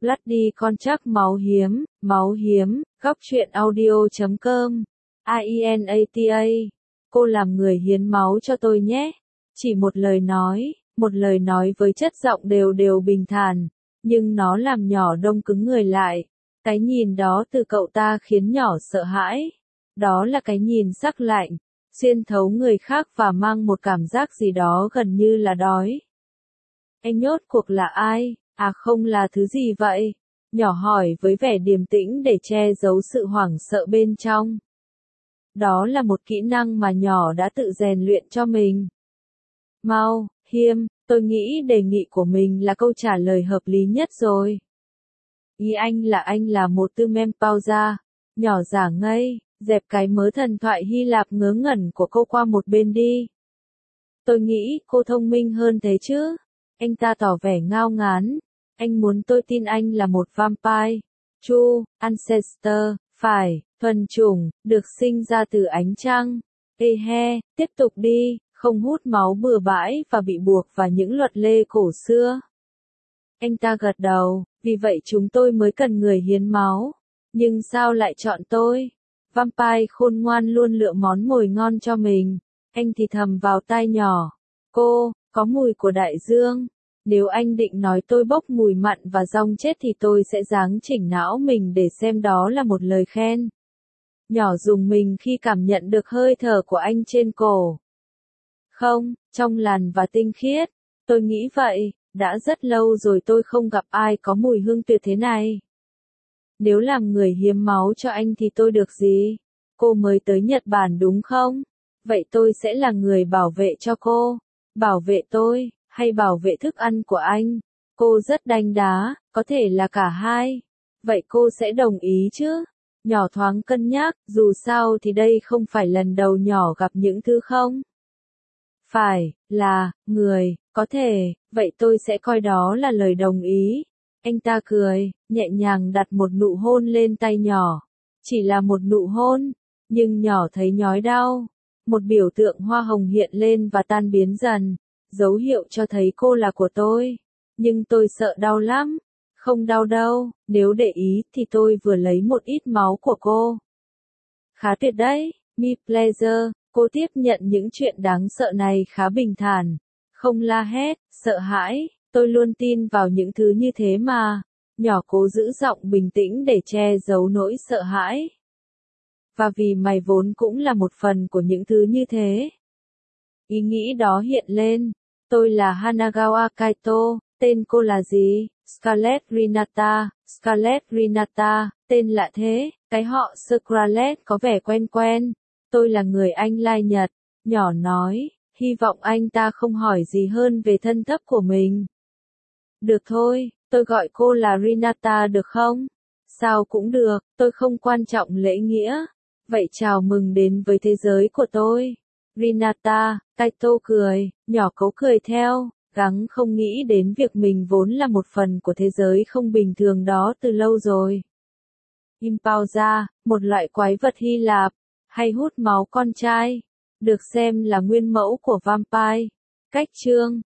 Bloody con chắc máu hiếm, góc truyện audio.com, IENATA. Cô làm người hiến máu cho tôi nhé. Chỉ một lời nói với chất giọng đều đều bình thản, nhưng nó làm nhỏ đông cứng người lại. Cái nhìn đó từ cậu ta khiến nhỏ sợ hãi. Đó là cái nhìn sắc lạnh, xuyên thấu người khác và mang một cảm giác gì đó gần như là đói. Anh nhốt cuộc là ai? À không, là thứ gì vậy? Nhỏ hỏi với vẻ điềm tĩnh để che giấu sự hoảng sợ bên trong. Đó là một kỹ năng mà nhỏ đã tự rèn luyện cho mình. Mau, Hiêm, tôi nghĩ đề nghị của mình là câu trả lời hợp lý nhất rồi. Ý anh là một tư menopausa. Nhỏ giả ngây, dẹp cái mớ thần thoại Hy Lạp ngớ ngẩn của cô qua một bên đi. Tôi nghĩ cô thông minh hơn thế chứ. Anh ta tỏ vẻ ngao ngán. Anh muốn tôi tin anh là một vampire. True ancestor, phải, thuần chủng, được sinh ra từ ánh trăng. Ê he, tiếp tục đi, không hút máu bừa bãi và bị buộc vào những luật lệ cổ xưa. Anh ta gật đầu, vì vậy chúng tôi mới cần người hiến máu. Nhưng sao lại chọn tôi? Vampire khôn ngoan luôn lựa món mồi ngon cho mình. Anh thì thầm vào tai nhỏ. Cô, có mùi của đại dương. Nếu anh định nói tôi bốc mùi mặn và rong chết thì tôi sẽ giáng chỉnh não mình để xem đó là một lời khen. Nhỏ rùng mình khi cảm nhận được hơi thở của anh trên cổ. Không, trong lành và tinh khiết. Tôi nghĩ vậy, đã rất lâu rồi tôi không gặp ai có mùi hương tuyệt thế này. Nếu làm người hiến máu cho anh thì tôi được gì? Cô mới tới Nhật Bản đúng không? Vậy tôi sẽ là người bảo vệ cho cô. Bảo vệ tôi, hay bảo vệ thức ăn của anh? Cô rất đanh đá, có thể là cả hai. Vậy cô sẽ đồng ý chứ? Nhỏ thoáng cân nhắc, dù sao thì đây không phải lần đầu nhỏ gặp những thứ không. Phải, là, người, có thể, vậy tôi sẽ coi đó là lời đồng ý. Anh ta cười, nhẹ nhàng đặt một nụ hôn lên tay nhỏ. Chỉ là một nụ hôn, nhưng nhỏ thấy nhói đau. Một biểu tượng hoa hồng hiện lên và tan biến dần, dấu hiệu cho thấy cô là của tôi. Nhưng tôi sợ đau lắm. Không đau đâu, nếu để ý thì tôi vừa lấy một ít máu của cô. Khá tuyệt đấy, me pleasure. Cô tiếp nhận những chuyện đáng sợ này khá bình thản. Không la hét, sợ hãi. Tôi luôn tin vào những thứ như thế mà. Nhỏ cố giữ giọng bình tĩnh để che giấu nỗi sợ hãi. Và vì mày vốn cũng là một phần của những thứ như thế. Ý nghĩ đó hiện lên. Tôi là Hanagawa Kaito, tên cô là gì? Scarlet Rinata. Scarlet Rinata, tên lạ thế, cái họ Scarlet có vẻ quen quen. Tôi là người anh lai Nhật. Nhỏ nói, hy vọng anh ta không hỏi gì hơn về thân thấp của mình. Được thôi, tôi gọi cô là Rinata được không? Sao cũng được, tôi không quan trọng lễ nghĩa. Vậy chào mừng đến với thế giới của tôi. Rinata, Kaito cười, nhỏ cố cười theo, gắng không nghĩ đến việc mình vốn là một phần của thế giới không bình thường đó từ lâu rồi. Impausa, một loại quái vật Hy Lạp, hay hút máu con trai, được xem là nguyên mẫu của vampire. Cách chương